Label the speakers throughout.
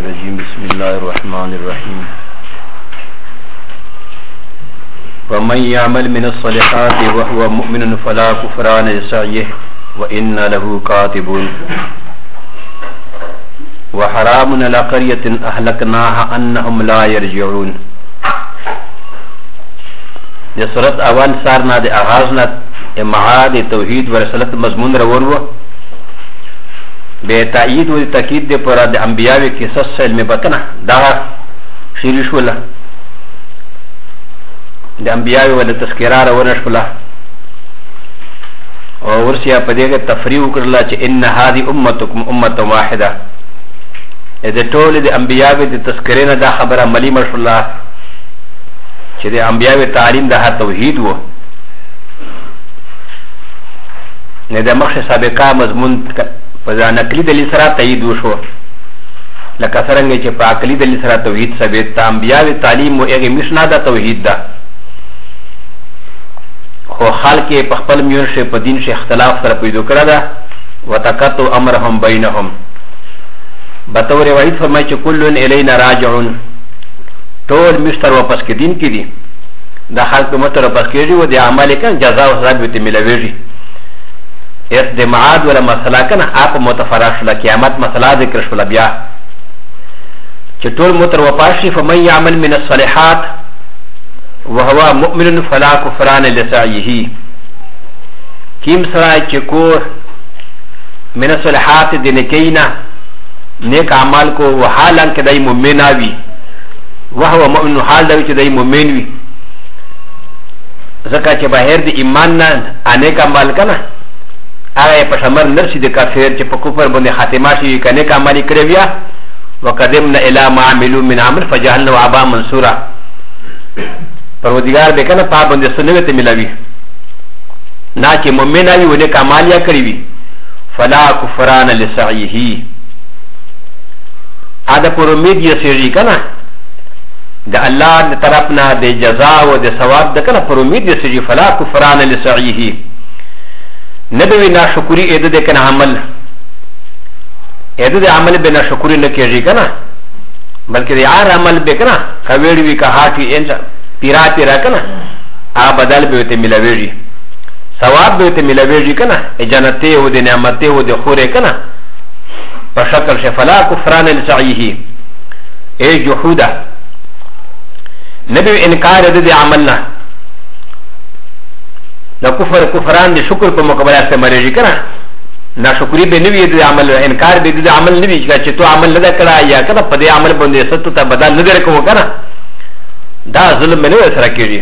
Speaker 1: الرجيم بسم الله الرحمن الرحيم ومن يعمل من الصالحات وهو مؤمن فلا كفران لسعيه وإن له كاتبون وحرام على قرية أهلكناها أنهم لا يرجعون. دي سورة اول سارنا دي اغازنا معاد توحید و رسالت مضمون روان و بے تأیید و تاکید دے پورا دے انبیاء قصص علم بطنہ دا شیری شولا دے انبیاء و دے تذکرہ روان شولا و ورسیا پدے گے تفریح کرلا چے ان هذه امتکم امت واحدہ دے طول دے انبیاء دے تذکرین دا خبر عملی مشولا چې د انبیاء تعلیم د توحید وو نه د مخ سابقه مضمون په ځان نقلی دلیل سره تایید وشو لکه څنګه چې په عقلی دلیل سره توحید ثابت د انبیاء تعلیم او هغه مشنا د توحید ده خو خلک په خپل میون شي په دین شي اختلاف سره پیدا کړه ده وتقطع امرهم بینهم بطور روایت فرمایي چې کلن الینا راجعون ټول مشتر واپس کې دین کې دي دا خلک متر واپس کېږي او د عمل کن جزا او ثواب به ملويږي اس د معاد ولا مسله کنه اپ متفرش ل قیامت مسله ذکر شول بیا چې ټول متر واپس شي فمن يعمل من الصالحات وهو مؤمن فلا كفران لسعيه کیم سره چې کو من الصالحات د نکینا نیک اعمال کو وحالان کې دای مؤمناوي وهو مؤمن حال دوی چې دای مؤمن وي ځکه چې بهر د ایمان نه انیک عمل کنه هغه په شمر نرسي د کافر چې په کفر باندې خاتمه شي کنه عمل کړی بیا وقدمنا الى ما عملوا من عمل فجعلنا عباء منصورا پروردگار به کنه په باندې سنت ملوي نه چې مؤمن وي ونه کمال یا کړی وي فلا كفران لسعيه اده پر امید یې سړي کنه د الله د طرفنا د جزاء او د ثواب د کنه پر امید دي چې فلا كفران لسعيه نبوي ناشکری اې د کنه عمل اې د عمل به ناشکری نه کېږي کنه بلکې د یار عمل به کنه کوي وی کا هاټي انځ پیراتی را کنه ا بدل به ته ملويږي ثواب به ته ملويږي کنه جنته او د نعمت او د خوره کنه په شکل شفلا كفران لسعيه اي جحودا نبي انكار د عملنا د کفر کفران د شکر په مقابله سره مرجي کنه ناشکری به نوی د عمل انکار به د عمل نوی چې تو عمل نه کړه یا کنه په دې عمل باندې ستو ته بدل نه درکو کنه دا ظلم نه سره کیږي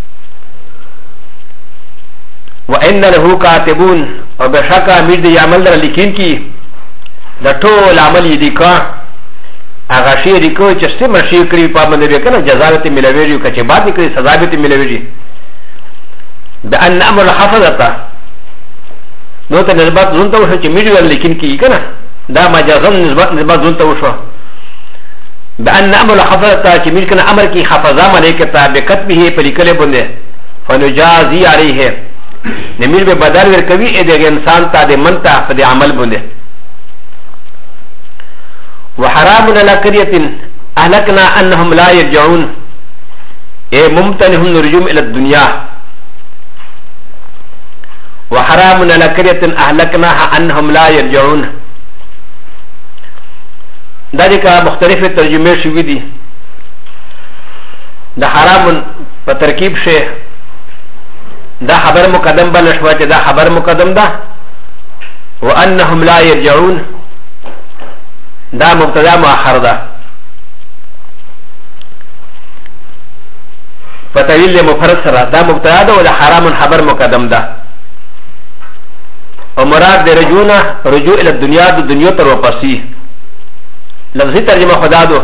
Speaker 1: وان له کاتبون او بشکا امیر د عمل در لیکین کی د ټول عمل دې کا هغه شی ریکو چې څه مرشي کړی په باندې به کنه جزا ته ملويږي کچې بعد کړي سزا به ته ملويږي بان امر حفظته نو ته نسبت زونته وشو چې میډیو لیکن کی کنه دا مجازن نسبت زونته وشو بان امر حفظته چې میډ کنه امر کی حفظه ملائکه بکتبه په لیکل باندې فنجازي عليه نمیر به بدل ورکوي اې د انسان ته د منته په عمل باندې وحرام على قرية أهلكنا أنهم لا يرجعون أي ممتنهم الرجوع إلى الدنيا وحرام على قرية أهلكناها أنهم لا يرجعون ذلك مختلف الترجمة شويدي ده حرام بتركيب شيء ده خبر مقدم بلشوات ده خبر مقدم ده وأنهم لا يرجعون دا مبتدا مؤخر ده فتویل مفرد سره دا مبتدا ده ولا حرام خبر مقدم ده ومراد ده رجوع الى الدنيا د دنیا تر واپسی لفظی ترجمه خدا دو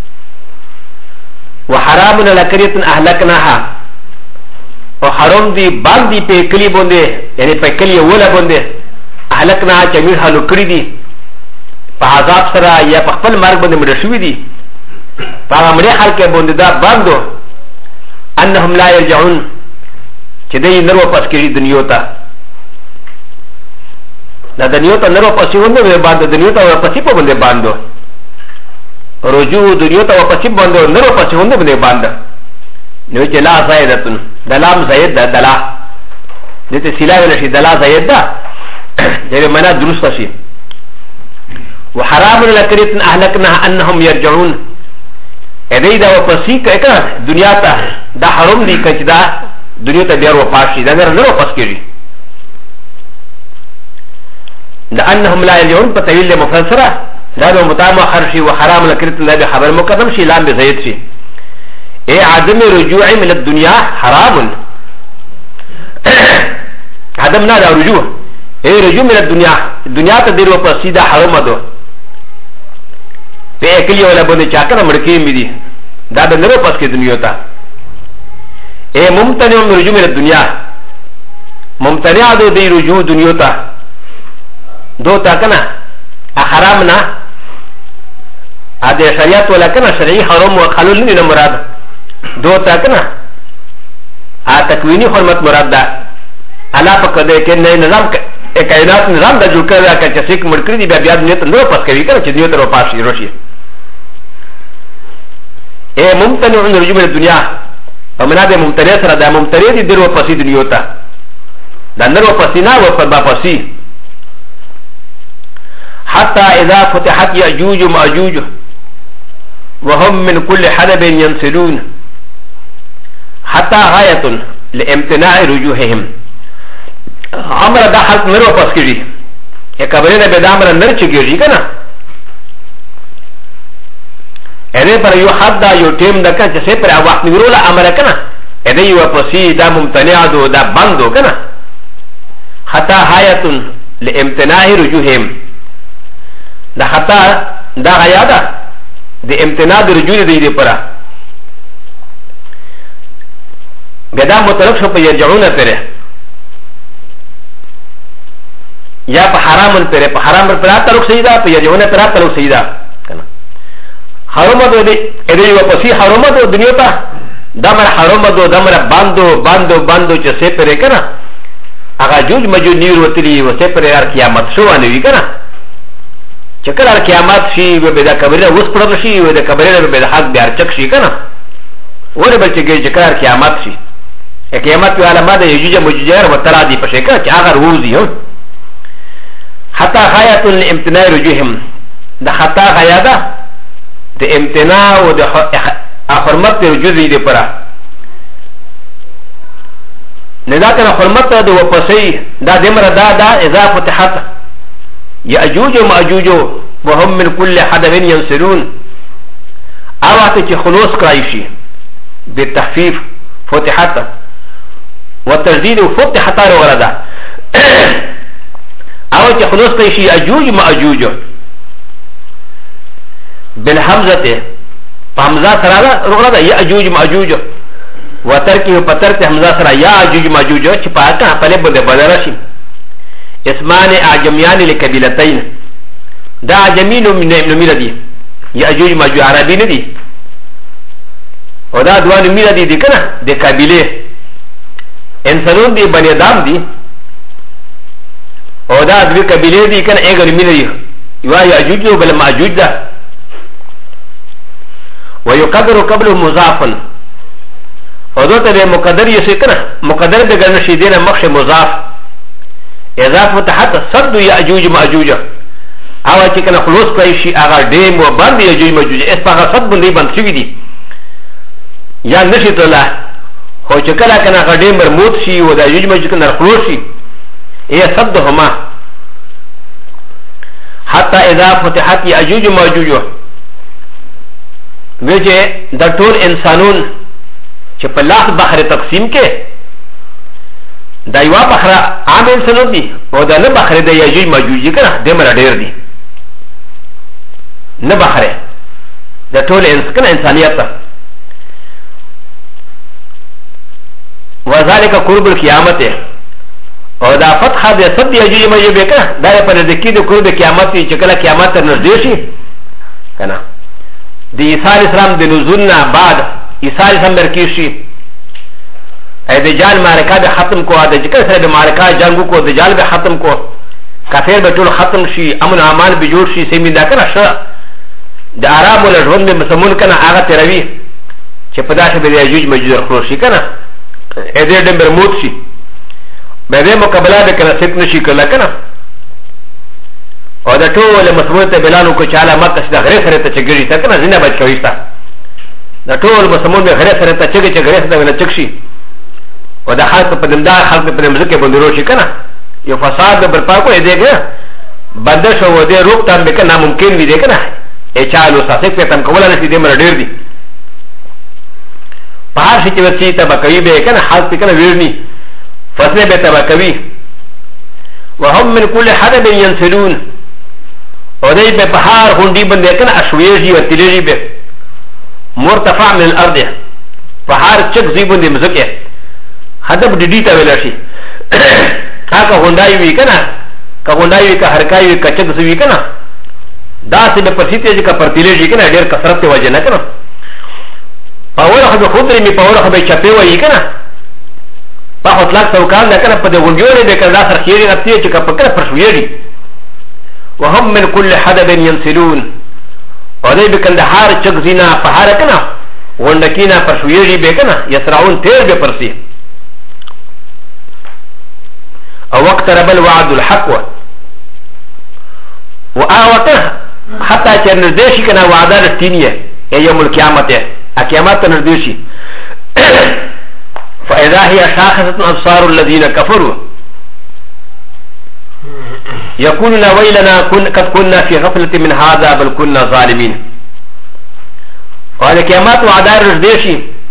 Speaker 1: وحرام على قريه اهلكناها وحرام دي باندې په کلی باندې یعنی په کلی ولا باندې اهلكناها چې موږ حلو کړی دي په عذاب سره یا په خپل مرګ باندې مړ شوي دي په هغه مړي خلک باندې دا باندو انهم لا يرجعون چې دوی نه واپس کېږي دنیا ته دا دنیا ته نه واپس کېږي باندې دنیا ته واپس په باندې باندو رجوع دنیا ته واپسی باندې نو واپسی هونه باندې باندې نو چې لا زائدتن دلام زائد ده دلا دته سلا ولا شي دلا زائد ده دغه معنا درست شي وحرام لكريت اهلكنا انهم يرجعون ادي دا واپسی کړه دنیا ته دا حرام دي کچدا دنیا ته بیا واپس دا نه واپس کیږي لانهم لا يرجعون بتويل مفسره دا نو متام خرشي وحرام لكريت الله بخبر مقدم شي لام بزيد شي اي عدم رجوع من الدنيا حرام عدم نادى رجوع اي رجوع من الدنيا الدنيا تدير وقصيدة حرام دو في اكل ولا بني چاكنا مركين بدي دا بنرو پس کے دنیا تا اي ممتنع من رجوع من الدنيا ممتنع دو دي رجوع دنیا تا دو تا کنا حرام نا ادي شريعت ولا كنا شرعي حرام وخلول ني مراد دو تا کنا تکوینی حرمت مراد ده الله پاک دې کې نظام کائنات نظام د جوړ کړی دا چې څوک مړ کړی دی بیا نیت نه پس کوي کنه چې نیت ورو پاشي روشي اے ممتنع من رجوع الدنيا ومن هذا ممتنع سره دا ممتنع دي درو پسې دنیا ته دا نرو پسې نه و پر با پسې حتى اذا فتحت ياجوج وماجوج وهم من كل حدب ينسلون حتى غايه لامتناع رجوعهم امر دا حق نرو پس کړي یا کبرینه به دا امر نر چګيږي کنه اې پر یو حد دا یو ټیم د کنه چې پر وخت نیروله امر کنه اې یو پسې دا ممتنع دو دا بندو کنه حتى غايه لامتناع رجوعهم دا حتى دا غايه ده د امتناع د رجوع دی پره بدا مطلق شو په يرجعون پره یا په حرام پره په حرام پر تعلق سیدا په يرجعون پر تعلق سیدا کنه حرام دو دې اې یو پسې حرام دو دنیا ته دمر حرام دو دمر باندو چې سه پره کنه هغه جوج مجو نیر وتلی و سه پره قیامت شو باندې وی کنه چې کله قیامت شي و به دا کبره وس پړل شي و دا کبره به د حق بیا چک شي کنه ور به چې کله قیامت شي قیامت په علامه د یجوج مجوجر و ترا دی په شکل چې هغه روزي هو حتی غایت الامتناع رجوعهم د حتی غیا ده د امتناع او د حرمت رجوع دی پره نه دا کنه حرمت د وپسې دا دمر دا اضافه فتحت ياجوج وماجوج وهم من كل حدب ينسلون اوقات چې خلوص کړای شي بالتخفيف فتحت والتجديد فتحت وغردا او چې خلوص کړای شي ياجوج وماجوج بالحمزه حمزه سره وغردا ياجوج وماجوج وترکه پترته حمزه سره ياجوج وماجوج چې پاکه په لبه د بدر شي اسمان اعجمیان لقبیلتین دا اعجمین نمیره دی یاجوج ماجوج عربی نه دی او دا دوه نمیره دی کنه د قبیله انسانون دی بنی آدم دی او دا دوه قبیله دی کنه ایګ نمیره دی یو یاجوج او بل ماجوج ده ويقدر قبل مضافا او دوته مقدر یې کنه مقدر به ګرځي شي دینه مخ مضاف اضافه تحت صد ياجوج ماجوج او چې کنه خلوص کوي شي هغه ډیم و باندې یاجوج ماجوج اس په صد باندې باندې شي دي یا نشي ته هو چې کله کنه هغه ډیم مرموت شي و د یاجوج ماجوج کنه خلوص شي هي صدهما حتى اذا فتحت ياجوج ماجوج وجه د ټول انسانون چې په لاس بحر تقسیم کې دا یو بحر عام انسانون دي او دا نه بحر د یاجوج ماجوج کنه د مر ډیر دي نه بحر د ټول انسانیت وذلك قرب القيامت او دا فتح د صد یاجوج ماجوج کنه دا په دې کې د قرب قیامت چې کله قیامت تر نږدې شي کنه د عیسی علیه السلام د نزول نه بعد عیسی علیه السلام درکې ا دجال معرکه به ختم کو د ذکر سره به معرکه جنگو کو دجال به ختم کو کافر به ټول ختم شي امن امان به جوړ شي سیمه دا کنه ش د آرام ول ژوند به مسمون کنه هغه تروي چې په داسې به یجوج مجوج خروج شي کنه ا دې دمر موت شي به دې مقابله به کنه ست نشي کله کنه او د ټول مسمون ته بلانو کو چاله مکه د غره سره ته چګړي ته کنه زنه بچ کوي تا د ټول مسمون به غره سره ته چګي چګره ته نه چکشي او د خاص په دمدار خلق په مزکه بندرو شي کنه یو فساد به برپا کو دې کنه بدش او دې روک تام به کنه ممکن وي دې کنه ا چالو ساسه په تم کوله نشي دې مر ډیر دي په هر شي کې وسی ته بکوي به کنه حال په کنه ویرني فصله به ته بکوي وهم من كل حدب ينسلون او دې په بهار هوندي باندې کنه اشويجي او تليجي به مرتفع من الارض بهار چک زی باندې مزکه حدب ډډی ته ویل شي هغه هوندای وی کنه که هوندای وی که هرکای وی که چک زی وی کنه دا سه به پرسیته چې کا پرتیلېږي کنه ډېر کثرت ته وجه نه کنه پاور خو خودري می پاور خو به چپه وای کنه په اطلاق توکال نه کنه په دې ونګیولې به کنه سر خيري نفسي چې کا پکړه پرشويږي وهم من كل حدب ينسلون او دې به کنه هر چک زینا په هر کنه وندکینا پرشويږي به کنه يسرعون تیر به پرسي او وقت رب الوعد الحق واوته حتى چې نردشي کنه وعده رښتینی یوم القیامت قیامت نردشي فاذا هي شاخصه ابصار الذين كفروا يقولون ويلنا قد كنا في غفله من هذا بل كنا ظالمين قال قیامت وعده رردشي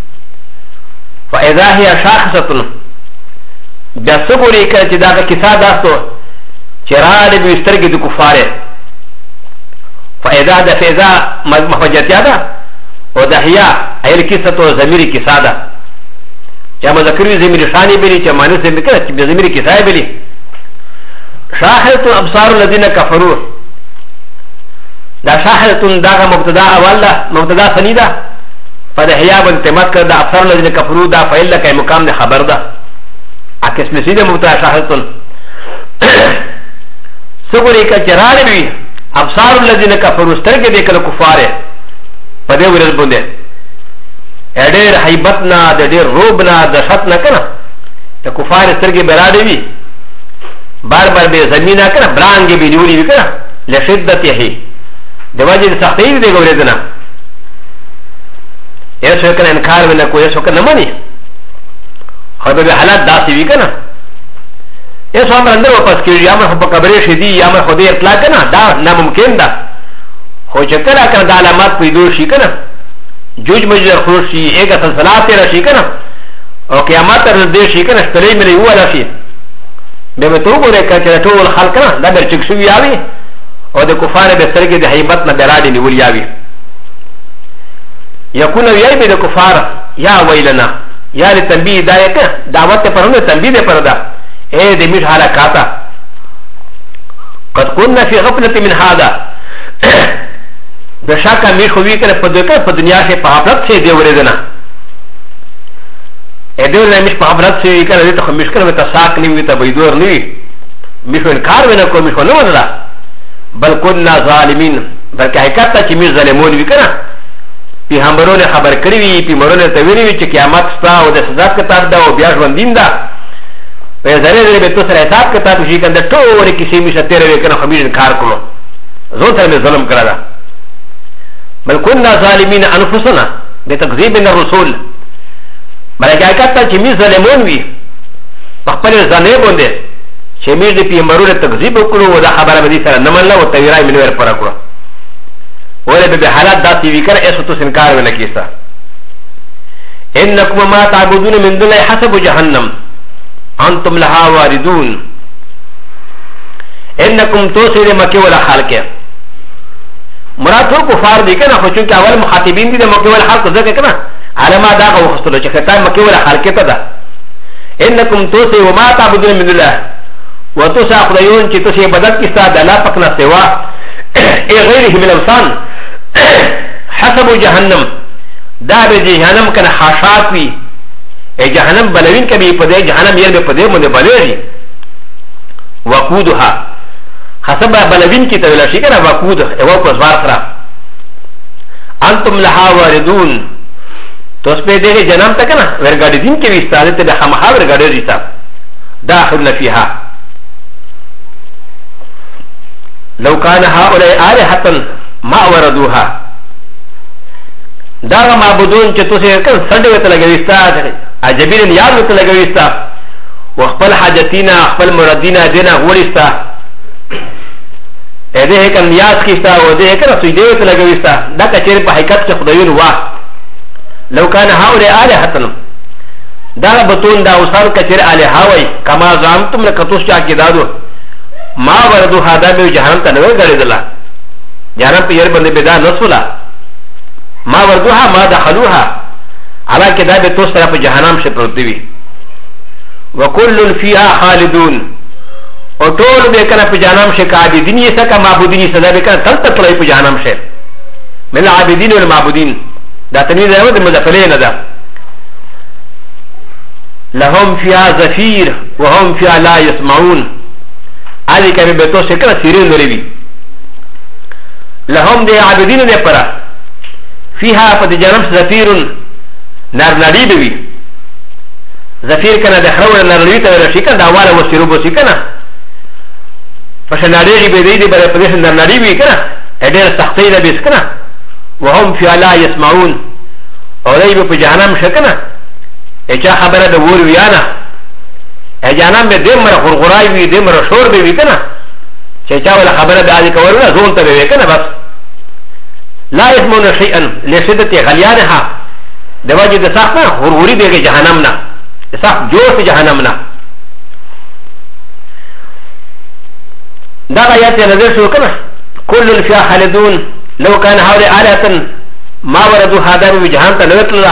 Speaker 1: فاذا هي شاخصه بسغوري کړه چې دا کیسه داستو چراد بيسترګي د کفاره فاذا د فاذا مفجتیا ده او د حیا ایر کیسه تو ضمیر کیسه ده چې مذکر ضمیر ثاني بلی چې مانو ضمیر کړه چې ضمیر کیسه بلی شاهدت ابصار الذين كفروا دا شاهدت دا مبتدا اول ده مبتدا ثاني ده فدحیا بن تمت کړه د ابصار الذين كفروا دا فعل لکه مقام ده خبر ده اكس مسيده مبتدا شاهدت سغوري كجرال بي ابصار الذين كفروا استرك ديك الكفار فدي ورل بنده ادير حيبتنا دير روبنا دشتنا كنا الكفار استرك برادي بي بار بار بي زمينا كنا برانگي بي نوري كنا لشدته دواجه سختي دي غوردنا يسو كنا انكار من كو يسو كنا مني هذا بحالات داسي بي كنا يسو امر اندر واپس کیږي یا مر په قبرې شدي یا مر خدای اطلاق کنه دا ناممکن ده خو چې کله کنه د علامات پیدا شي کنه جوج مجر خروج شي ایګه سلسلات راشي کنه او قیامت تر دې شي کنه ستړي ملي ولا شي به متو ګوره کچې ټول خلک کنه دا برچک شو یاوي او د کفار به سرګي د هیبت نه برادي نیول یاوي یکون ویای به د کفار یا ویلنا یا لتنبیه دایته دعوت پر نه تنبیه پر ده ايه دي مش حركاتا قد كنا في غفلة من هذا بشاكا مش خوي كنا فدوكا فدنيا شيء فعبرت شيء دي وردنا ايه دي وردنا مش فعبرت شيء كنا دي تخو مش كنا متساك نوي تبايدور نوي مش انكار ونكو مش ونوزلا بل كنا ظالمين بل كحكاتا چي مش ظالمون وي كنا پی همبرون خبر کروي پی مرون تاويري وي چي قیامت ستا و ده سزاد کتاب دا و بیاش وندین دا و زره زره به تو سره حساب کتاب شي کنده ټول کیسې می شتره وکنه خمیر انکار کړو زون سره می ظلم کړه بل كنا ظالمین انفسنا بتکذیب الرسول بلکې حقیقت چې می ظالمون وي خپل ځانې باندې چې می دې پیغمبرونو تکذیب وکړو او دا خبره به دې سره نه منله او تویرای می نور پر کړو ولې به حالات داسې وی کړه ایسو تو انکار ونه کیسه انکم ما تعبدون من دون حسب جهنم انتم لها واردون انکم توسید مکه ولا خالقه مراد هو کفار دي کنه خو چې اول مخاطبین دي د مکه ولا خالق ځکه کنه علما دا غوښتل چې خطا مکه ولا خالقه ته ده انکم توسید وما تعبدون من الله وتساقون چې توسید بدل کیسه د الله پاک نه سوا ای غیره من الاوثان حسب جهنم دا به جهنم کنه حاشات وی ای جهنم بلوین کبھی پدے جهنم یر به پدے مده بلوی وقودها حسب بلوین کی تویل شي کنه وقود او پسوار سره انتم لها واردون تو اس په دغه جنم ته کنه ورګاډي دین کې وستاله ته د خامخا ورګاډي ریتا داخل فيها لو كان هؤلاء آلهة ما وردوها دا معبودون چې تاسو کله سنډه ته لګويستا عجبین یاد ته لګويستا وخپل حاجتینا خپل مرادینا دینا غوړیستا اې دې کله نیاز کیستا او دې کله سجده ته لګويستا دا کچېر په حقیقت کې خدایون وا لو كان هؤلاء آلهة دا بتون دا اوسان کچېر الها وای کما زعمتم لکتوس چا کې دادو ما وردو هذا به جهنم ته نو غړېدلا جهنم په ير باندې بدا نسولا ما وردوها ما دخلوها على كده به تو سره په جهنم شه پروت دی وكل فيها خالدون او ټول به کنه په جهنم شه عابدین یې سکه معبودین سزا به کنه تل تل په جهنم شه من العابدین والمعبودین دا تنوین ده د مضافله نه ده لهم فيها زفير وهم فيها لا يسمعون علي كان بيتو سكر سيرين لريبي لهم دي عابدين دي پرا فيها فد جنم زفير نار ناري بي زفير كان دخلوا نار ناري ته رشي كان دا والا وسيروبو سي كان فشناري بي دي بره پديش نار ناري بي كان ادير سختي ده بيس كان وهم فيها لا يسمعون اوري بي جهنم شكنا اچا خبره ده ور ويانا اجانم به دمر غرغرای وی دمر شور به وی کنه چې چا ولا خبره به علي کورونه زون ته وی کنه بس لا يسمون شيئا لشدة غليانها دواجه د صاحب غرغری به جهنم نه صاحب جوړ جهنم نه دا آیات نظر شو کنه كل فيها خالدون لو كان هؤلاء آلهة ما وردوا هذا بجهنم تنوتلا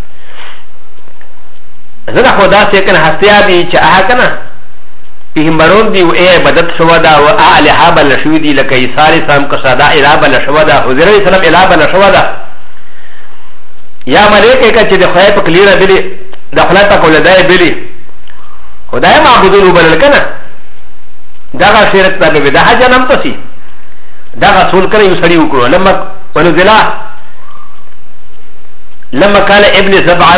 Speaker 1: زنه خدا سے کنه هستیا دی چې اه کنه فيهم برون دی او ای بدت شودا او الها بل شودی لکه ایثار سام کو صدا اله بل شودا حضور اسلام اله بل شودا یا ملائکه کچ د خدای په کلیره بلی د خدای په کولدای بلی خدای معبودون بل کنه دا شرک ته به ده جنم پسی دا رسول کړي وسړي وکړو لما ونزلا لما قال ابن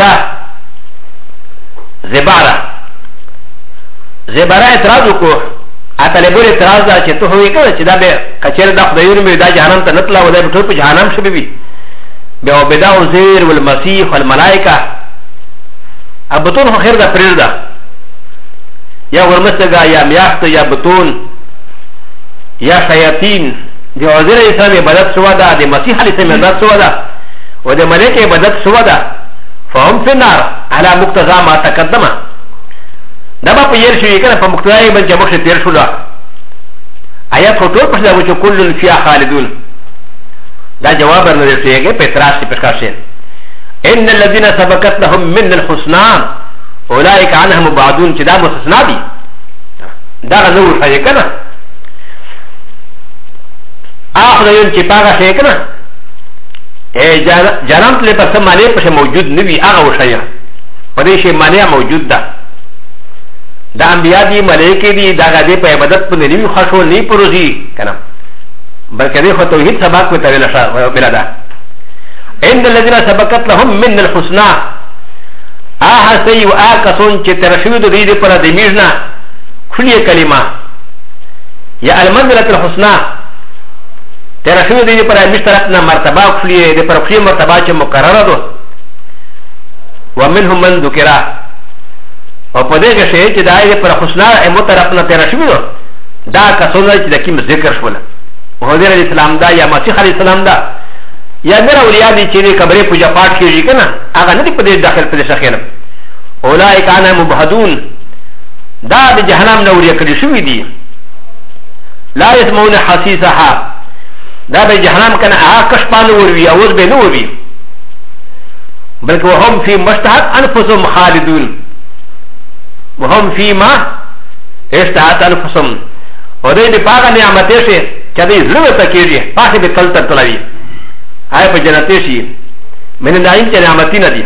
Speaker 1: زبارا اعتراض وکړو اطلبور اعتراض دا چې ته وې کړه چې دا به کچېر د خدایونو به دا جهنم ته نتلا و دا به ټول په جهنم شوي وي بیا وبدا وزیر والمسیح والملائکه ابتون خو خیر دا پرېږ ده یا ورمستګه یا میاشت یا بتون یا شیاطین د وزیر اسلام عبادت شوه ده د مسیح علیه السلام عبادت شوه ده و د ملائکه عبادت شوه ده فهم في النار على مقتضى ما تقدم دابا په ير شوی کنه په مقتضای باندې مخ تیر شو دا آیات ټول په دا چې کل فی خالدون دا جواب نه ورسېږي په اعتراض په ښکارشه ان الذين سبقت لهم من الحسنى اولئك عنهم مبعدون چې دا مستثنا دي دا غوړ شي کنه اخر یون چې پاګه شي کنه جنم تل پس معنی پس موجود نوی آغا وشایا پدیش معنی موجود دا دا انبیاء دی ملیکی دی دا غدی پا عبادت پا نوی خشو نی پروزی کنم بلکہ دی خو توحید سباق میں طویل شا بلا دا ان الذین سبقت لهم من الحسنى آها سی و آکسون چه ترشوی دو دی پر دمیجنا کلی کلمہ یا المنزلت الحسنى ترشوی دی پر مشترکنا مرتبہ کلی دی پر کلی مرتبہ چه مقرر دو ومنهم من ذکرہ او پده که شئی چه دائی دی پر حسنہ امو طرفنا ترشوی دو دا کسون دا چه دا کم ذکر شولا حضور علیہ السلام دا یا مسیح علیہ السلام دا یا میرا اولیاء دی چه دی کبری پوجا پاٹ کیجی کنا آگا ندی پده داخل پده شخیرم اولائی کانا مبہدون دا دی جہنم نوریا کلی شوی دی لا يسمعون حسیسها دا به جهنم کنه آه کشپانو وروی اوز به نو وروی بلکه وهم فی مشتهد انفسهم خالدون وهم فی ما اشتهد انفسهم و دی دی پاگا نعمتی شی چه دی ظلم تکیجی پاسی به تل تر تلوی آئی پا جنتی شی من نعیم چه نعمتی ندی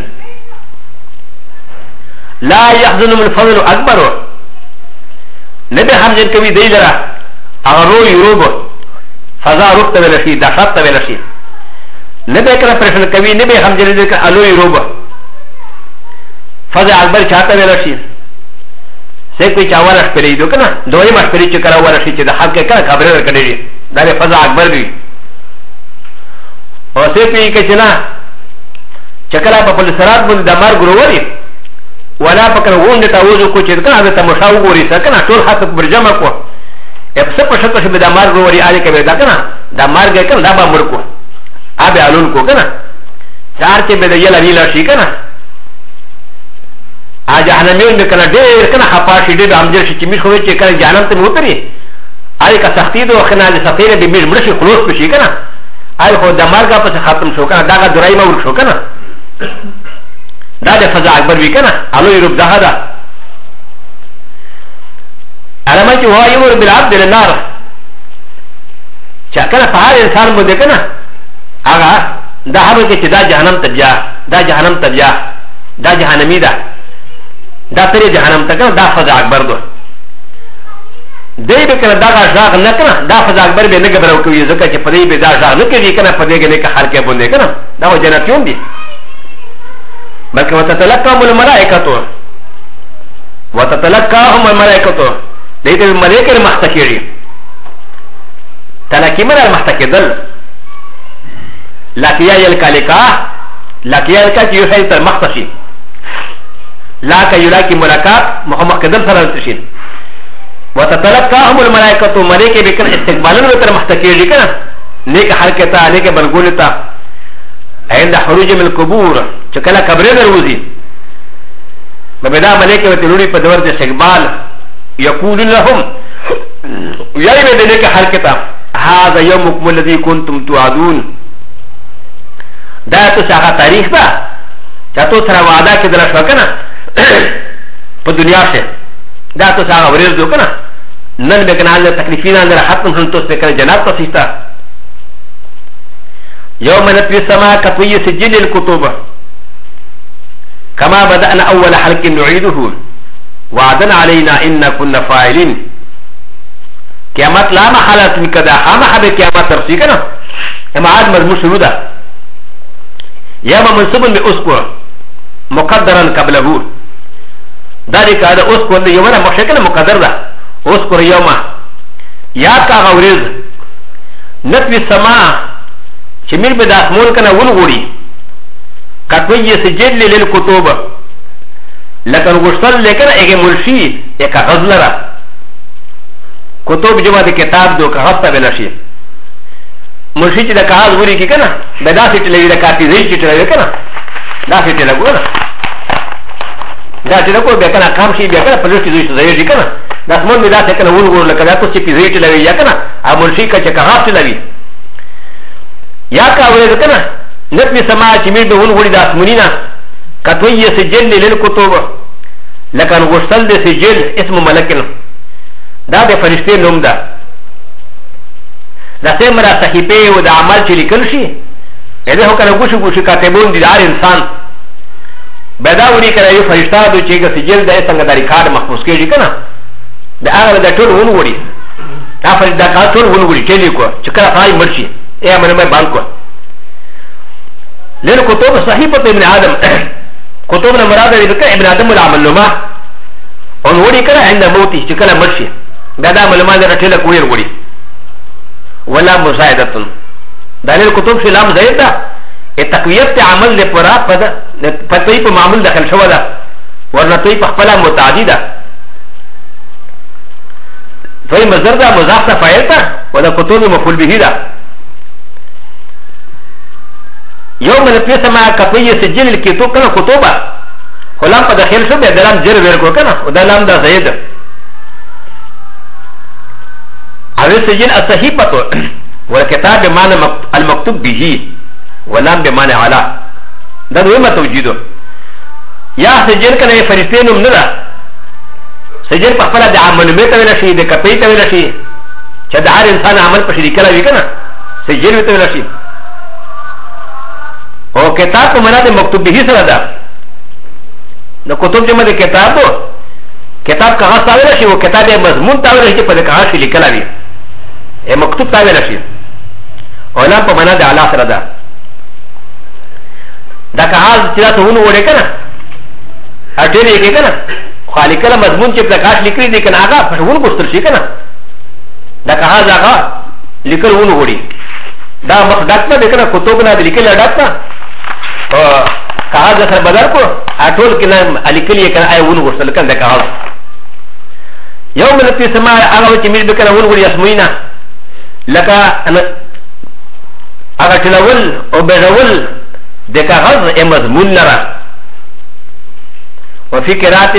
Speaker 1: لا یحزنم الفضل اکبرو نبی حمجن کوي دی لرا اغرو یروبو فضا روح ته ویل شي دهشت ته ویل شي نبي كنا فرشن كوي نبي هم جلد كالوي روبا فضا اكبر چاہتا ویلا شي سي کوئی چاوالا شپری دو کنا دوئی ما شپری چکرا والا شي چه دا حق کنا خبره در کنی دی دا فضا اکبر دی او سي کوئی کچنا چکلا پا پل سرات بند دا مار گرووری ولا پکر غون دیتا وزو کو چه کنا دا مشاو گوری سا کنا طول حق برجمع کو اپسا پشکو شب دا مار گرووری آلی که دا کنا دا مار گئی کنا دا با مرکو آب علون کو کنا چار چه بدا یلا نیلا شی کنا جهنميون بكنا دير كنا خفاشي دير عمجر شي چميش خوي چه كنا جهنم ته موتري آي کا سختي دو خنا دي سفير دي مير مرشي خلوص بشي كنا آي خو دمارگا پس ختم شو كنا داغا درائی ما ورک شو كنا دا دي فضا اکبر بي كنا علو يروب داها دا علما چه هوا يمر بالعبد للنار چه كنا فهار انسان بوده كنا آغا دا حبه که چه دا جهنم تبيا دا جهنم تبيا دا جهنمي دا دا تري جهنم تكنا دا فضا اكبر دو دي بكنا دا غاق نكنا دا فضا اكبر بي نگه برو کوي زکه چې پدې به دا غاق نکړي کنه پدې کې نه حال کې بوندې کنه دا و جنتيون دي بلکې وتتلقى الملائکه وتتلقاهم الملائکه دې ته ملائکه مختکيري تلقي من المختکدل لکیا یلکالکا لکیا یلکا چې یو شی تر مختشي لا كيلاكي ملاقات محمد كدل سرطشين وتتلقاهم الملائكة ملائكة بكن استقبالا وتر محتكير كنا نيك حركتا نيك بلغولتا عند خروج من القبور شكلا كبرين الوزي ببدا ملائكة وتلوري بدور دي استقبال يقول لهم يا إبدا نيك حركتا هذا يومكم الذي كنتم توعدون دا تساقا تاريخ دا چاہتو سرا وعدا کی دلش وکنا پا دنیا سے دا تو ساگا ورز دو کنا نن بکنا آنجا تکلیفین آنجا ختم سنتو اس بکنا جناب تسیستا یوم نتوی السماء کتوی سجل الكتب کما بدأنا اول حلق نعیده وعدنا علینا انا كنا فاعلین قیامت لا محالت نکدا خام حب قیامت ترسی کنا اما آج مضمون شروع دا یوم منصوب باسکو مقدرا قبله ذلك هذا اسكن يومنا مشكله مقدر ده اسكن يوما يا كاغوريز نتوي السماء شميل بداسمون كان ونغوري كتوي سجل للكتب لكن غسل لكن اجي مرشي اكا غزلرا كتب جمع كتاب دو كغسل بلاشي مرشي ده كاغز وري كي كنا بداسي تلوي ده كاتي زي تلوي كنا داسي تلوي دا چې کو بیا کنه کام شي بیا کنه په لږ کې زوی ځای کنه دا سمون می دا څه کنه ونګور لکه دا څه چې پیزې لوي یا کنه امر شي کچ کاغه لوي یا کا ولې کنه نت می سما چې می به ونګوري دا اسمونینا کتوی سجل للکتب لکن غسل د سجل اسم ملکن دا د فرشتي نوم ده دا سمرا صحیفه او د عمل چې لیکل شي اې هو کنه ګوشو ګوشو کاتبون دي هر انسان بداوري كنا يو فرشتا دو چيگا سجل دا اسنگا دا ریکارد محفوظ کیجی کنا دا آغا دا طول ونگوری دا فرشتا دا طول ونگوری چلی کو چکر افرائی مرشی اے من میں بان کو لین کتب صحیفت ابن آدم کتب نمراد ذکر ابن آدم العمل لما ونگوری کنا عند موتی چکر مرشی دا دا ملمان دا رٹھیلا کوئی رگوری ولا مساعدتن دا لین کتب شی لام زید دا تقویت عمل له پورا پتوی په معمول داخل شو ده ورنه توی په خپل متعدی ده توی مصدر ده مضاف ته فاعل ده و ده کتب مفعول به ده یوم نفس ما کتوی سجل الکتب کنه کتبه خلام په داخل شو به دلام جر ور کو کنه و ده لام ده زید اوی سجل الصحیفه والكتاب بمعنى المكتوب به ولام بمعنى على ده دوما توجيده يا سجل كان فريستين من ده سجل بخبر ده عمل ميت ولا شيء ده كبيت ولا شيء شد هر انسان عمل بشريك لا يكنا سجل ولا شيء او كتاب من ده مكتوب به سره ده ده كتب جمع ده كتاب كغاز تاولا شيء وكتاب مضمون تاولا شيء فده كغاز شيء لكلا بيه مكتوب تاولا شيء ولام بمعنى ده على سره ده دا کاغذ چې دا ته ونوړې که نه اټېر یې کړې که نه خو لیکله مضمون چې پلکاش لیکلی دی که نه هغه په ونغوستل شي که نه دا کاغذ هغه لیکل ونوړي دا مخ ډک نه دی که نه کتب نه د لیکلي ډک نه کاغذ سره بدل کړو ټول کې نه لیکلي یې که نه آیا ونغوستل که نه دا کاغذ یو ملت سما هغه چې میر به که نه ونغوړي اسموینه لکه هغه ټلول او بیرول د کاغذ ا مضمون لره وفي قراءة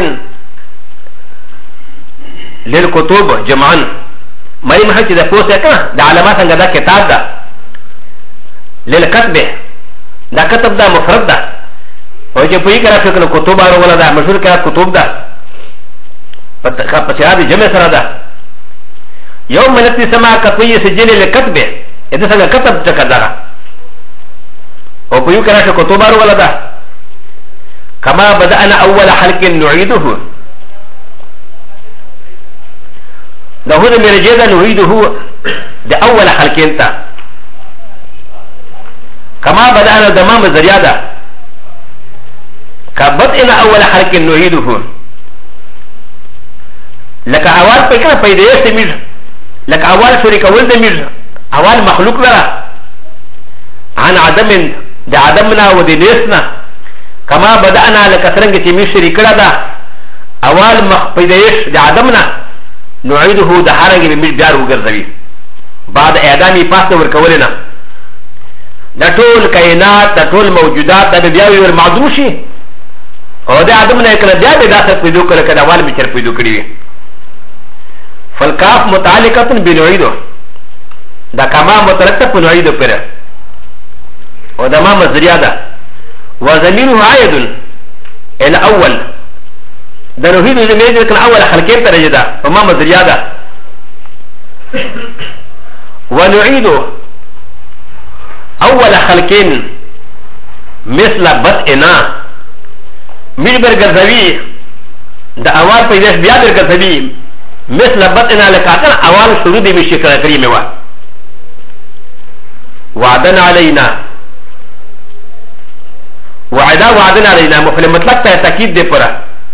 Speaker 1: للكتب جمعا مريم حج ده پوسه کنه د علامات څنګه دا کتاب ده للكتب دا کتب ده مفرد ده او چې په یې کرا فکر کتب ولا ده مشهور کړه کتب ده په چې د جمع سره ده يوم ملت سما کتوی سجل للكتب اذا څنګه کتب څنګه ده او په یې کرا کتب ولا ده كما بدأنا أول حلق نعيده ده هو من جيدا نعيده ده أول حلق انت كما بدأنا دمام زريادة كبدأنا أول حلق نعيده لك أول بكنا فايدة مير لك أول شريك ولد مير أول مخلوق لرا عن عدم ده عدمنا ودي نيسنا كما بدأنا لكثرنك تيمي شريكنا دا أول مخبيديش دا عدمنا نعيده دا حرنك بمير بيار وغرزوي بعد إعدامي پاسنا ورکولنا دا طول كائنات دا طول موجودات دا بياوي ورمعدوشي او دا عدمنا يكنا بيا بداسة پيدو کرك دا أول بيچر پيدو کریوي فالكاف متعلقة بنعيده دا كما متركة بنعيده پر او دا ما مزريا دا وزمينه عائد الى اول ده نهيد زمينه كان اول خلقين ترجدا وما مزريادا ونعيد اول خلقين مثل بدءنا مير برغزوي ده اول پیداش بیا برغزوي مثل بدءنا لكاتن اول شروع دي بشكل كريم وا وعدنا علينا وعدا وعدنا علينا مفعول مطلق ته تاكيد دي پرا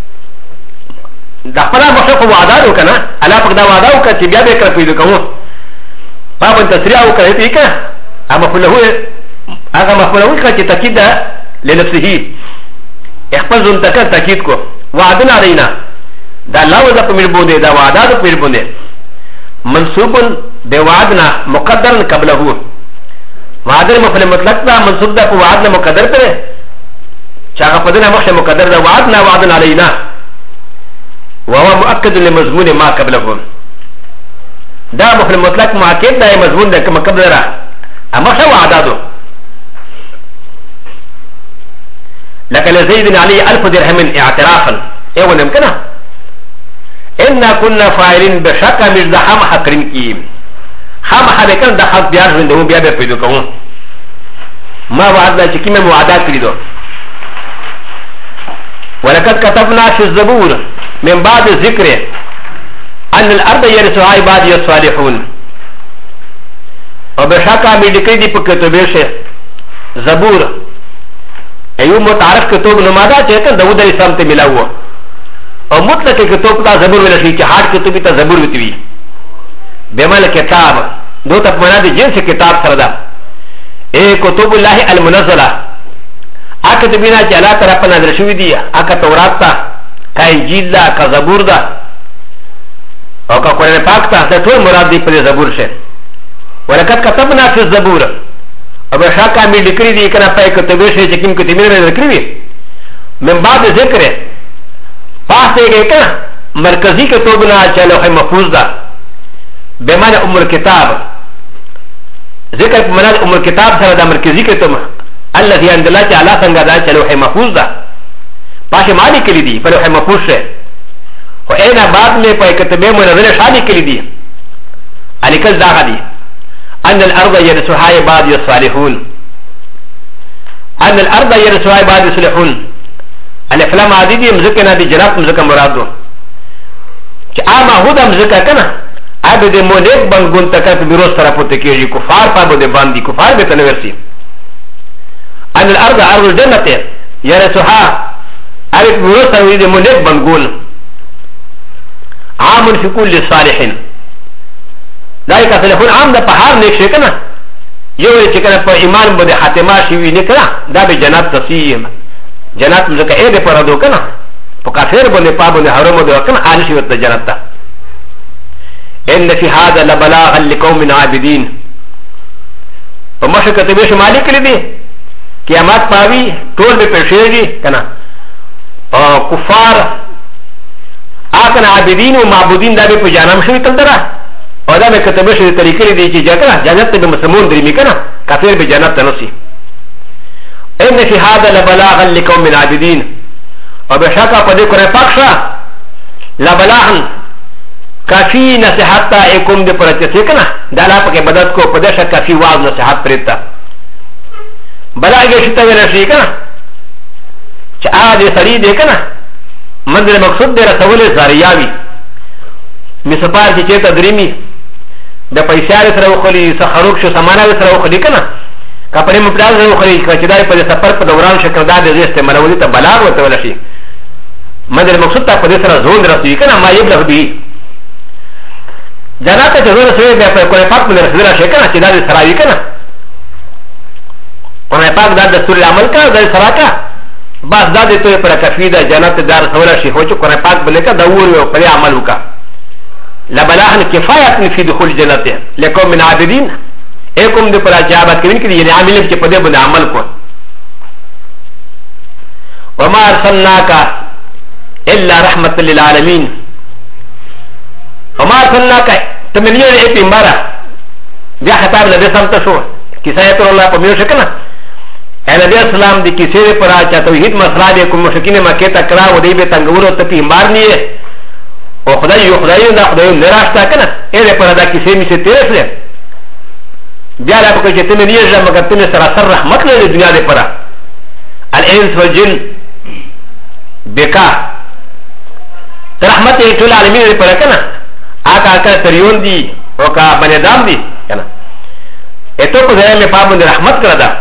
Speaker 1: دا خپل مخه وعدا وکنه الا پک دا وعدا وک چې بیا به کړ پیدا کوو باب تسریع وکړه ته کې اما مفعول هو هغه مفعول هو چې تاكيد ده لنفسه خپل ځون تک تاكيد کو وعدنا علينا دا لفظ په مر بونه دا وعدا په مر بونه منصوب به وعدنا مقدر قبله وعد مفعول مطلق دا منصوب ده په وعدنا مقدر پر شاغا فدنا مخشى مقدر ده وعدنا وعدنا علينا وهو مؤكد لمضمون ما قبله ده مفعول مطلق مؤكد ده مضمون ده كما قبل ده اما شو وعداده لكن زيد عليه 1000 درهم اعترافا ايه ونمكنه إنا كنا فاعلين بشك مش ده حم حقرين كيم حم حقرين ده حق بيار زندهم بيار بيدو كون ما وعدنا شكيمة موعدات كريدو ولقد كتبنا في الزبور من بعد الذكر أن الأرض يرثها عبادي الصالحون وبشكا من دي بكتبش زبور أيوم متعرف كتب نماذا چهتن داود عليه السلام تملاوه او مطلق كتب تا زبور ولا شيء حاد كتب تا زبور وتوي بمعنى كتاب دو تمنا دي جنس كتاب سردا اي كتب الله المنزله اكتبنا جلا طرف نظر شوي دي اك تورات تا كانجيل دا كزبور دا او كقران پاک تا ټول مراد دي په زبور شه ولقد كتبنا في الزبور او بشاکا می ذکر دي کنه پای کتبه شه چې کوم کتبه نه ذکر وي من بعد ذکر پاسه کې کنه مرکزی کتب نه چلو ہے محفوظ دا بمعنى ام الكتاب ذکر په معنا ام الكتاب سره دا مرکزی کتب الذي عند الله تعالى څنګه دا چلو ہے محفوظ دا پاسه معنی کړی دي پر ہے محفوظ شه او اینا بعد میں پای کتبه منزل شانی کړی دي الیکل دا غدي ان الارض يرثها عبادي الصالحون ان الارض يرثها عبادي الصالحون الافلام عادي دي مزكنا دي جناب مزكا مرادو چې اما هو د مزکا کنه ابه د مونیک بنګون تک په بیروس طرف ته کېږي کفار په بده باندې کفار به تنورسي ان الارض ارض الجنه يرثها عرف بروسا ويد منك بنقول عام في كل صالحين ذلك سلفون عام ده بحار نيك شكنا يوي شكنا په ایمان باندې خاتمه شي وی نکړه دا به جنت تصیم جنت مزکه اې ده پر دو کنه په کافر باندې پا باندې حرام ده کنه ان شي وت جنت ته ان في هذا لبلاغا لقوم عابدين ومشكه به شمالي کړی دي قیامت پاوی ټول به پېښېږي کنه او کفار اکن عابدین او معبودین دا به په جانم شوی تل درا او دا به کتبه شوی طریقې دي چې جګړه جنت به مسلمون درې میکنه کافر به جنت ته نسی ان فی هذا لبلاغا لقوم عابدین او بشکا په دې قرآن پاک شه لبلاغا کافی نصیحت تا کوم دې پرته څه کنه دا لا پکې بدت کو په دې شک کافی واز نصیحت پرتا بلاغه شته ولا شي کنه چې ا دې سړی دې کنه منځ مقصود دې رسول زاریاوی مسپار چې چیرته درېمی د پیسې سره وخلی سخروک شو سامانه سره وخلی کنه کپړې مپلاز سره وخلی چې دای په سفر په دوران شکر دا دې استعمالولې ته بلاغ وته ولا شي منځ مقصود ته په دې سره زون رسوي کنه ما یې بلغ دی جنات ته زون سره به په کومه پاک باندې رسول شي کنه چې دا دې سراوي کنه کومه پاک دا دستور عمل کا دا سراکا بس دا دې ته پر کفی دا جنت دار سره شي خو چې کومه پاک باندې کا دا ور په عمل وکا لبلاغن كفايه في دخول جنته لكم من عابدين ايكم دي پر اجابت كوين كي يعني عاملين كي پدي بن عمل کو وما ارسلناك الا رحمه للعالمين وما ارسلناك تمنيه اي پیغمبر بیا خطاب نبی سمت شو کیسه الله په میو شکنه نبی اسلام دی کیسه پر اچ توحید مسله دي کوم مشکین مکه تکرا و دی به تنگورو ته پیغمبر نه او خدای یو خدای دا خدای نه راشتا کنه اې په دا کیسه می څه تیرسله بیا لا په کې ته نه یې مګر ته سره رحمت له دنیا دې پره الانس والجن بکا رحمت ټول العالمین دې پره کنه آکا کا تریون دی او کا بنیادام دی کنه اته په ځای می پابند رحمت کړه دا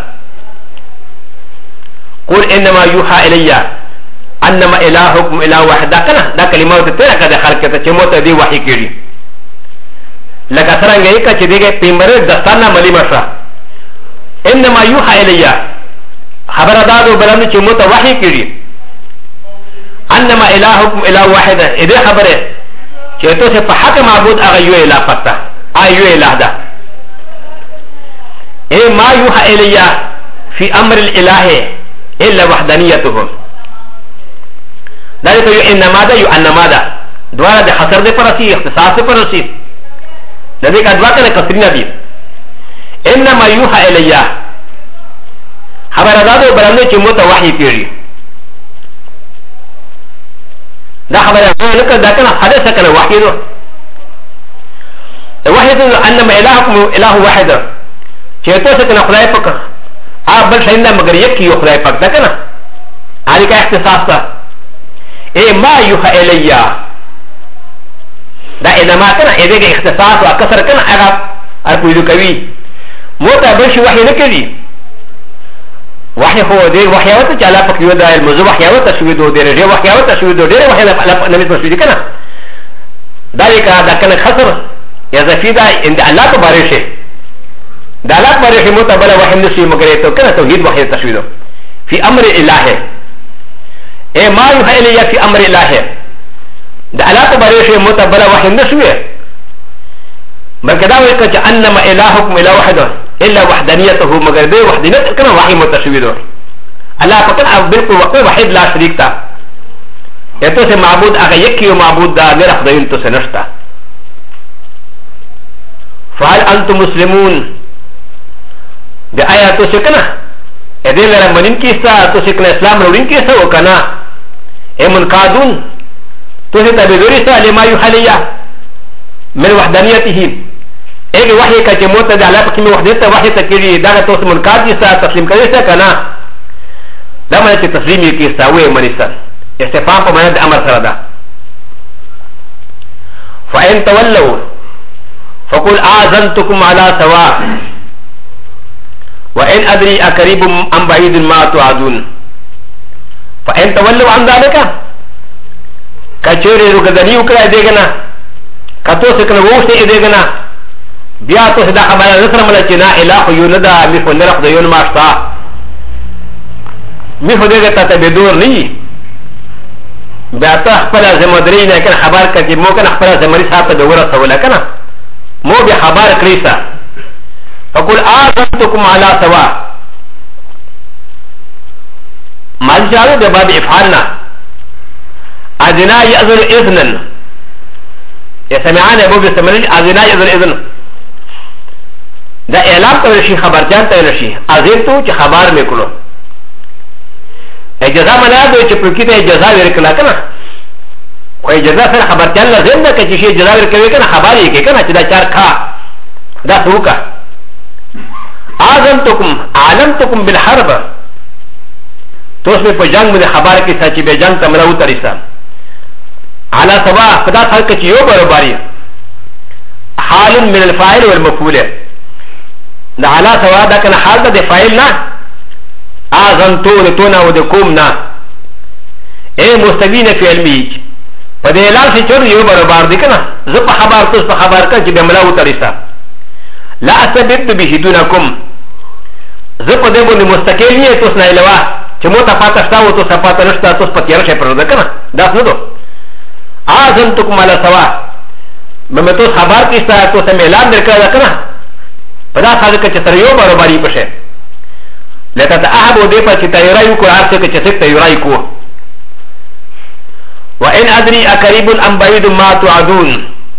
Speaker 1: قل انما يوحى الي انما الهكم اله واحد كنا دا كلمات تيرا كده خلق ته چموت دي وحي کړي لکه څنګه یې کچې دیګه پیغمبر دستانه ملي مشا انما يوحى الي خبر دادو بلند چموت وحي کړي انما الهكم اله واحد اې خبره چې ته څه په حق معبود هغه یو اله پتا ایو اله ده اي ما يوحى الي في امر الاله الا وحدانيته دا یو انما دا یو انما دا دواره د حصر د پرسي اختصاص د پرسي د دې کا دوا کنه کثرینه دي انما يوحى الي خبر دادو برنده چې مو ته وحي کیږي دا خبره نه کړه دا کنه حدث کنه وحي نو وحي ته انما الهكم اله واحد چې تاسو کنه خدای پاک بل شي نه مگر یک یو خدای پاک دا کنه هغه کا اختصاص ده اي ما يوحى الي دا انما كان اذا اختصاص وكسر كان اغا ارپویدو کوي موتا بشي وحي نکوي وحي هو دي وحياوت چالا پکيو دا الموضوع وحياوت تشويدو دي رجي وحياوت تشويدو دي وحي نبي تشويدي كنا ذلك دا كان خسر يزفي دا عند الله تبارشه دا الله تبارشه موتا بلا وحي نسي مگريتو كنا توحيد وحي تشويدو في امر الهي اي ما يوحى الي في امر الله د الله تبارك متبلا وحي نشوي مركدا ويك انما الهكم اله واحد الا وحدانيته مگر به وحدانيت كما وحي متشوي دو الله فقط بالکل وقت واحد لا شريك تا اته سے معبود اگه یک یو معبود دا غیر خدای تو سے نشتا فعل انتم مسلمون د آیاتو سے کنا ادے لرا منین کیسا تو سے کنا اسلام رورین کیسا وکنا امن قادون تو سے تبذوری سا لما يحلیا من وحدانیته ایک وحی کا جموت د الله پکې وحدت وحی تکری دا تو سے منقاد کیسا تسلیم کړي سا کنا دا مې چې تسلیم کیسا وې منیسا استفهام په معنی د امر سره ده فإن تولوا فقل آذنتكم على سواء وان ادري اقريب ام بعيد ما توعدون فان تولوا عن ذلك كچوري رغدني وكلا ديغنا كتو سكن ووسي ديغنا بیا تو صدا خبر نصر ملچنا اله يوندا ميخو نرخ ديون ماشتا ميخو ديغا تتبدور ني بیا تا خپل زمدري نه کن خبر کړي مو کن خپل زمري صاحب د ورته ولا کنه مو به خبر کړی فقل آذنتكم على سواء ما جاءوا بباب افعالنا اذنا يأذن اذنا يسمعان ابو بسمرين اذنا يأذن اذن دا اعلام کول شي خبر جان ته شي اذن تو چې خبر میکلو اجازه منا دوی چې په کیته اجازه ورکړه کنه او اجازه سره خبر جان لازم ده چې شي اجازه ورکوي کنه خبر یې کې کنه چې دا چار کا دا څوکا آذنتكم علمتكم بالحرب توس میں پجنگ میں خبر کی سچی بے جنگ تمراو تریسا على سواء فدا خلق چیو برابری حال من الفاعل والمفعول دا على سواء دا کنا حال دا فاعل نا آذنتون تونا و دکوم نا اے مستوین فی علمی پدے اعلان سے چور یو برابر دی کنا زب خبر توس پا خبر کر چی بے ملاو تریسا لا اسببت بشدونکم زب دے بوندی مستقل نیے توس نا علوا چی موتا پاتا شتاو توس پاتا نشتا توس پا تیرشای پر دا کنا داس ندو آذنتکم علی سوا ممے توس خبر کشتا توس ہم اعلان در کرا دا کنا پدا صادق چی تریو برابری پشے لیتا تا احبو دے پا چی تیرائی کو عرصے که چی سک تیرائی کو وَإِنْ أَدْرِي أَقَرِيبٌ أَمْ بَعِيدٌ مَا تُوعَدُونَ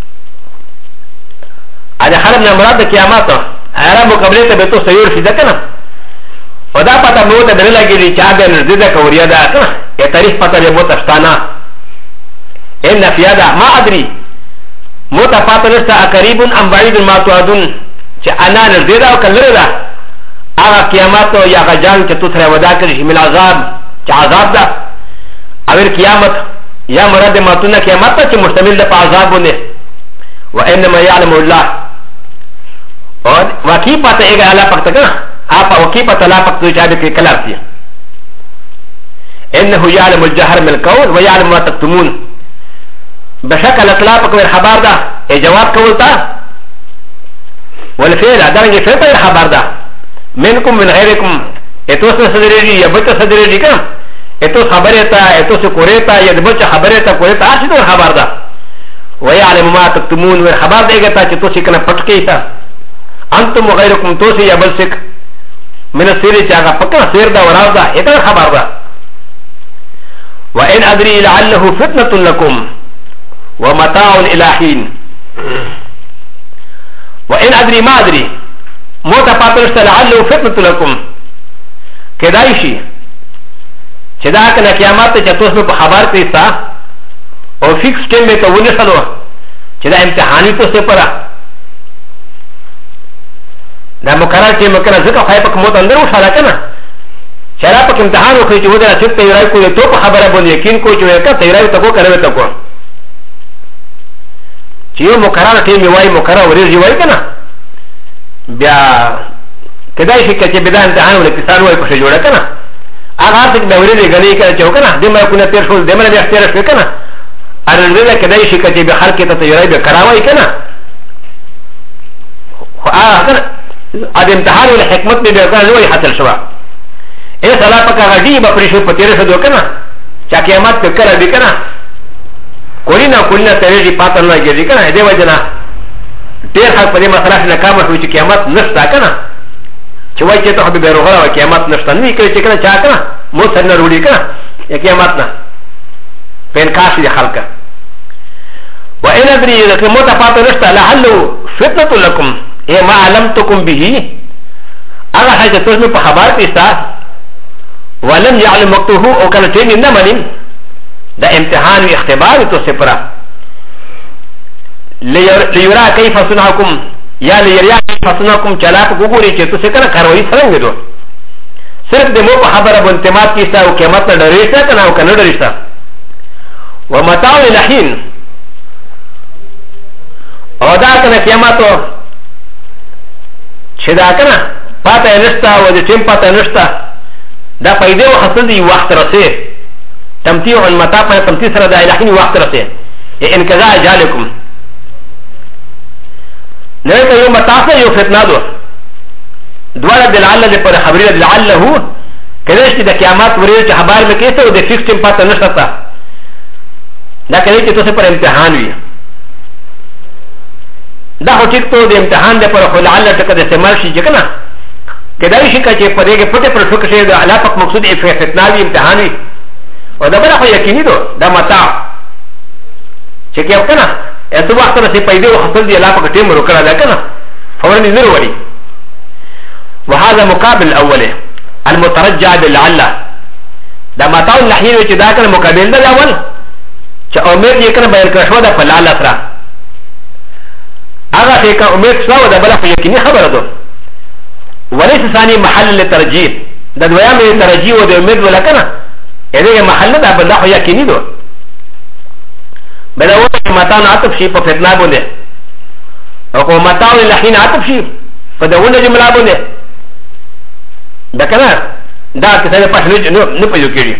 Speaker 1: اجا خرم نمراد دا قیامات ایرا مقابلے تا بیتو سیور شده کنا و دا پتا موتا بنا لگی دی چا بیا نزده کوریا دا کنا ای تاریخ پتا بیا موتا شتانا این نفیا دا ما ادری موتا پتا نستا اقریبون ام بعیدون ما توعدون چه انا نزده و کلر دا آغا قیامات یا آغا جان چه تو سر ودا کردی من عذاب چه عذاب دا اویر قیامت یا مراد ماتونا قیامت تا چه مشتمل دا پا عذاب بنده و انما یعلم اللہ اور واقعی پاتا ایگا اللہ پاکتا کنا آپ واقعی پاتا اللہ پاکتا جو چاہے کہ کلار تھی انہو یعلم الجہر من القول و یعلم ما تکتمون بشک اللہ پاکتا خبر دا ای جواب قولتا والفعل دارنگی فعل پر خبر دا منکم من غیرکم اتوس صدری جی یا بچا صدری جی کنا اتوس خبریتا اتوس کوریتا یا بچا خبریتا کوریتا آشی دور خبر دا ويعلم ما تكتمون والخبر ديگا تا چه توسی کنا پتکیتا انتم وغيركم توسی یا بلسک من السيري چه آغا پکنا سیر دا وراو دا ایتا خبر دا وإن أدري لعله فتنة لكم ومتاع إلى حين وإن أدري ما أدري موتا پاترشت لعله فتنة لكم كدايشي چه دا کنا قیامات چه توس میں خبر کیستا او فکس ٹیم میں تو وہ نہیں سلو چدا امتحانی تو سے پڑا دا مقرر ٹیم میں کنا ذکر خواہ پک موت اندر اٹھا رہا کنا چرا پک امتحان ہو کھئی چو دا چھت تیرائی کو تو پا خبرہ بند یقین کو چو ایکا تیرائی تکو کروے تکو چیو مقرر ٹیم میں وائی مقرر وریزی وائی کنا بیا کدائی شکا چی بدا امتحان ولی کسان وائی کشے جوڑا کنا آغا تک دا وریزی گلی کنا چو کنا دیمہ کنا تیر شول دیمہ بیا اختیار شوی کنا ارزده کدای شي کچې به خلک ته تیاری به کراوي کنه خو هغه کنه د امتحان ول حکمت به به نوې حاصل شوه اے سلا پکا غډي به پرې شو پتیره شو کنه چا قیامت په کړه دې کنه کولینا تیری پاتن نه کېږي کنه دې وجنه ډېر خلک په دې مسله نه کام شو چې قیامت نشته کنه چې وایي چې ته به روغه قیامت نشته نه کوي چې کنه چا کنه مو سره وروړي کنه قیامت نه پین کاشی خلقا وإن أدري إذا موتا فاتو نشتا لعلو فتنة لكم إيه ما علمتكم به أغا حاجة تزمي پا خبار تيستا ولم يعلم وقته او كان تيني نمانين دا امتحان و اختبار تو سپرا ليرا كيف صنعكم یا ليريا كيف صنعكم چلا پا گوگوری چه تو سکنا کاروئی سرنگ دو صرف دے مو پا خبر اب انتماد کیستا او قیمت نا ڈریشتا کنا او کنا ڈریشتا ومتاع الحين او دا کنه قیامتو چې دا کنه پاته نشتا و د ټیم پاته نشتا دا پیدا وحصل دی وخت رسه تمتیع المتا په تمتیع سره د الهین وخت رسه انقضاء اجالکم نه ته یو متا سره یو فتنه دو دواړه د لعل پر خبره لعله کله چې د قیامت ورې چې خبر مې کیسه او د فکس ټیم پاته نشتا دا کله چې تاسو پر امتحان وي دا هو ټیک ته د امتحان د پر خو لعل ټکه د استعمال شي چې کنه کدای شي چې په دې کې پټه پر فکر شي د علاقه مقصود فتنه وي امتحان وي او دا بل خو یقیني دو دا متا چې کې کنه اته وخت سره پیدا وحصل دی علاقه ټیم ورکړه دا کنه فورا نظر وري وهذا مقابل الاول المترجع باللعل دا متا اللحين چې دا کنه مقابل دا اول چې امید یې کنه بیر کړو دا په لعل سره هغه چې کا امید شو دا بل خو یقیني خبره ده وليس ثاني محل للترجيح دا دویا مې ترجیح او د امید ولکنه اې محل دا بل خو یقیني ده بل وخت متا عاطف شي په فتنه باندې او کو متا اللحين عاطف شي په دونه جمله باندې دا کنه دا کته په حلو نه پيو کېږي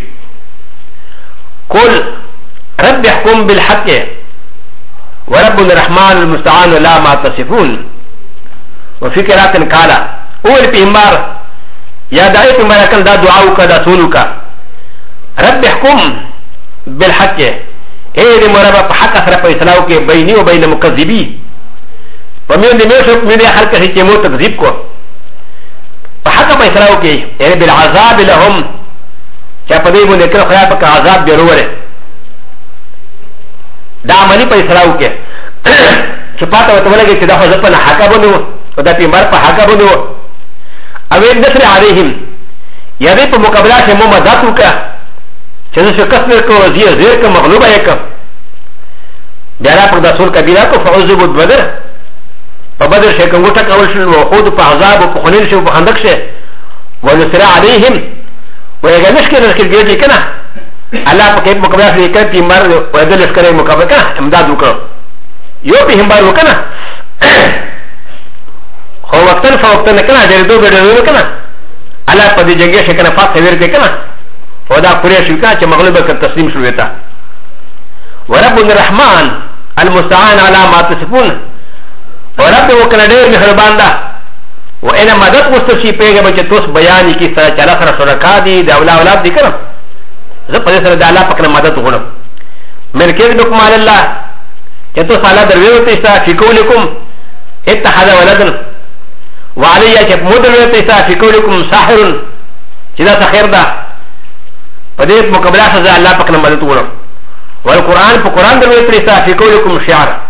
Speaker 1: قل رب يحكم بالحق ورب الرحمن المستعان لا ما تصفون وفي قراءة قال اول پیغمبر یا دعای پیغمبر کل دا دعاو کا دا سولو کا رب يحكم بالحق اے دی مربع پا حق سر پیسلاو کے بینی و بین مکذبی ومن دی میشو من دی خلق سے چیمو تکذیب کو پا حق پیسلاو کے یعنی بالعذاب لهم چا پا دی من اکر خیال پا عذاب بیرو رے دا عملی پیسلاو کے چپاتا وطولے گے چی دا خوزر پا نحاکا بندو و دا پیمبر پا حاکا بندو اوید نصر علیہم یا دی پا مقابلہ سے مو مداتو کا چیزو شکست نرکو زیر کا مغلوبہ ایکا بیارا پا دا سور کبیرہ کو فعوذبو بدر پا بدر شے کنگوٹا کول شل و خود پا عذاب و پا خنین شے و پا خندق شے و نصر علیہم و اگر نشکر نشکر گیر لی کنا اللہ پا کیب مقابلہ سے ایکا پیمبر و ادل اشکر مقابلہ کنا امداد وکرو یو پیمبر وکنا خو وقتن فوقتن کنا دیر دو بیدر وکنا اللہ پا دی جنگی شکنا فات سویر کے کنا و دا قریش شکا چه مغلوب کر تسلیم شروعتا ورب الرحمن المستعان على ما تصفون ورب وکنا دیر مہربان دا و اینا مدد مستشی پیگا بچه توس بیانی کی سر چلا سر سرکا دی دا اولاد دی کرم زب پدی سر دا اللہ پکنا مدد غنم من کیز بکم علی اللہ چه توس علا درویو تیسا فی قولکم اتحاد ولدن وعلی چه مدرویو تیسا فی قولکم ساحرن چه دا سخیر دا پدی مقابلہ سزا اللہ پکنا مدد غنم والقرآن پا قرآن درویو تیسا فی قولکم شعر